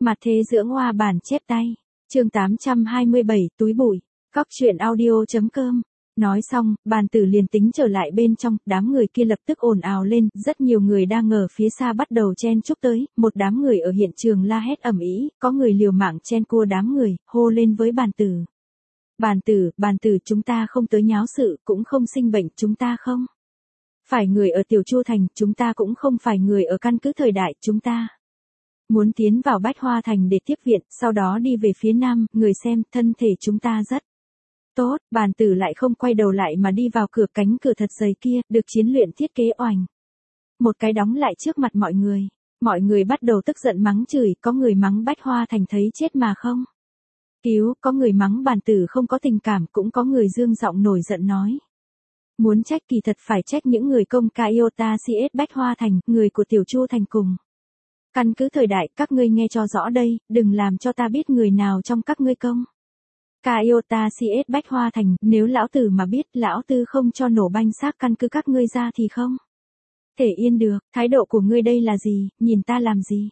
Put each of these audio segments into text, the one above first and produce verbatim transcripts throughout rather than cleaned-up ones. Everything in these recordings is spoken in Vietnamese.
Mặt thế dưỡng hoa bản chép tay. Chương tám trăm hai mươi bảy, túi bụi. Cóc truyện audio chấm com. Nói xong, bàn tử liền tính trở lại bên trong, đám người kia lập tức ồn ào lên, rất nhiều người đang ở phía xa bắt đầu chen chúc tới, một đám người ở hiện trường la hét ầm ĩ, có người liều mạng chen cua đám người, hô lên với bàn tử. Bàn tử, bàn tử, chúng ta không tới nháo sự, cũng không sinh bệnh, chúng ta không phải người ở Tiểu Chu Thành, chúng ta cũng không phải người ở căn cứ thời đại, chúng ta muốn tiến vào Bách Hoa Thành để tiếp viện, sau đó đi về phía nam, người xem, thân thể chúng ta rất tốt. Bàn tử lại không quay đầu lại mà đi vào cửa, cánh cửa thật dày kia, được chiến luyện thiết kế oành một cái đóng lại trước mặt mọi người. Mọi người bắt đầu tức giận mắng chửi, có người mắng Bách Hoa Thành thấy chết mà không cứu, có người mắng bàn tử không có tình cảm, cũng có người dương giọng nổi giận nói. Muốn trách kỳ thật phải trách những người công ca Iota xê ét Bách Hoa Thành, người của Tiểu Chu Thành cùng căn cứ thời đại, các ngươi nghe cho rõ đây, đừng làm cho ta biết người nào trong các ngươi công ca Iota xê ét Bách Hoa Thành, nếu lão tử mà biết, lão tư không cho nổ banh xác căn cứ các ngươi ra thì không thể yên được. Thái độ của ngươi đây là gì, nhìn ta làm gì?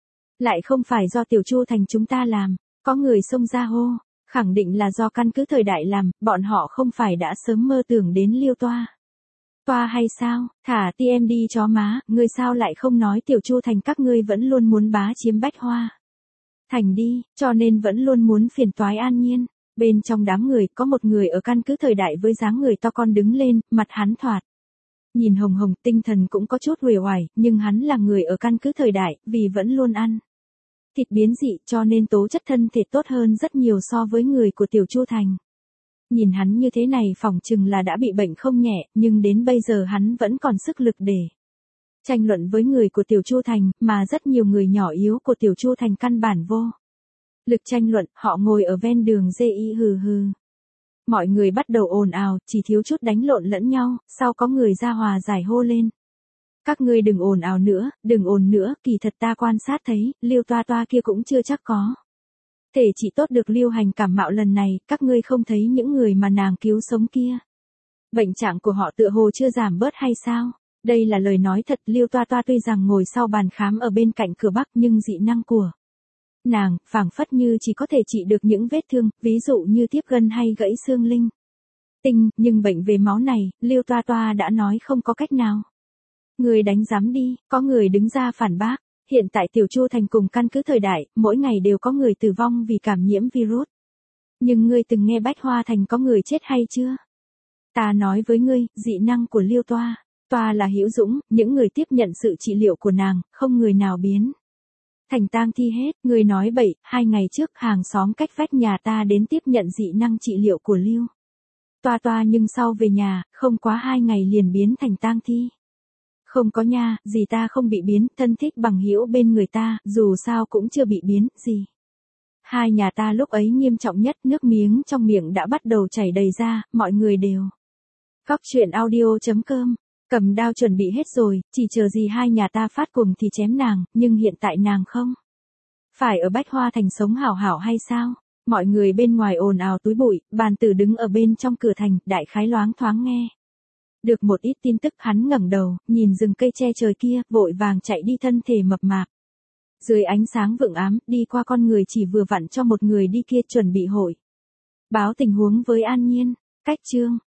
Lại không phải do Tiểu Chu Thành chúng ta làm. Có người xông ra hô, khẳng định là do căn cứ thời đại làm, bọn họ không phải đã sớm mơ tưởng đến Liêu Toa Toa hay sao? Thả ti em đi chó má, ngươi sao lại không nói Tiểu Chu Thành các ngươi vẫn luôn muốn bá chiếm Bách Hoa Thành đi, cho nên vẫn luôn muốn phiền toái An Nhiên. Bên trong đám người, có một người ở căn cứ thời đại với dáng người to con đứng lên, mặt hắn thoạt nhìn hồng hồng, tinh thần cũng có chút uể oải, nhưng hắn là người ở căn cứ thời đại, vì vẫn luôn ăn thịt biến dị, cho nên tố chất thân thể tốt hơn rất nhiều so với người của Tiểu Chu Thành. Nhìn hắn như thế này phỏng chừng là đã bị bệnh không nhẹ, nhưng đến bây giờ hắn vẫn còn sức lực để tranh luận với người của Tiểu Chu Thành, mà rất nhiều người nhỏ yếu của Tiểu Chu Thành căn bản vô lực tranh luận, họ ngồi ở ven đường dê y hừ hừ. Mọi người bắt đầu ồn ào, chỉ thiếu chút đánh lộn lẫn nhau, sau có người ra hòa giải hô lên. Các ngươi đừng ồn ào nữa, đừng ồn nữa, kỳ thật ta quan sát thấy, Liêu Toa Toa kia cũng chưa chắc có thể chỉ tốt được Liêu Hành cảm mạo lần này, các ngươi không thấy những người mà nàng cứu sống kia bệnh trạng của họ tựa hồ chưa giảm bớt hay sao? Đây là lời nói thật. Liêu Toa Toa tuy rằng ngồi sau bàn khám ở bên cạnh cửa bắc, nhưng dị năng của nàng, phảng phất như chỉ có thể trị được những vết thương, ví dụ như tiếp gân hay gãy xương linh tinh, nhưng bệnh về máu này, Liêu Toa Toa đã nói không có cách nào. Người đánh giám đi, có người đứng ra phản bác. Hiện tại Tiểu Chu Thành cùng căn cứ thời đại, mỗi ngày đều có người tử vong vì cảm nhiễm virus. Nhưng ngươi từng nghe Bách Hoa Thành có người chết hay chưa? Ta nói với ngươi, dị năng của Liêu Toa Toa là hữu dũng, những người tiếp nhận sự trị liệu của nàng, không người nào biến thành tang thi hết. Người nói bậy, hai ngày trước hàng xóm cách vách nhà ta đến tiếp nhận dị năng trị liệu của Liêu Toa Toa, nhưng sau về nhà, không quá hai ngày liền biến thành tang thi. Không có nha, gì ta không bị biến, thân thích bằng hữu bên người ta, dù sao cũng chưa bị biến, gì. Hai nhà ta lúc ấy nghiêm trọng nhất, nước miếng trong miệng đã bắt đầu chảy đầy ra, mọi người đều. Cóc truyện audio chấm com, cầm đao chuẩn bị hết rồi, chỉ chờ gì hai nhà ta phát cùng thì chém nàng, nhưng hiện tại nàng không phải ở Bách Hoa Thành sống hảo hảo hay sao? Mọi người bên ngoài ồn ào túi bụi, bàn tử đứng ở bên trong cửa thành, đại khái loáng thoáng nghe được một ít tin tức. Hắn ngẩng đầu, nhìn rừng cây che trời kia, vội vàng chạy đi, thân thể mập mạp dưới ánh sáng vượng ám, đi qua con người chỉ vừa vặn cho một người đi kia, chuẩn bị hội báo tình huống với An Nhiên. Cách chương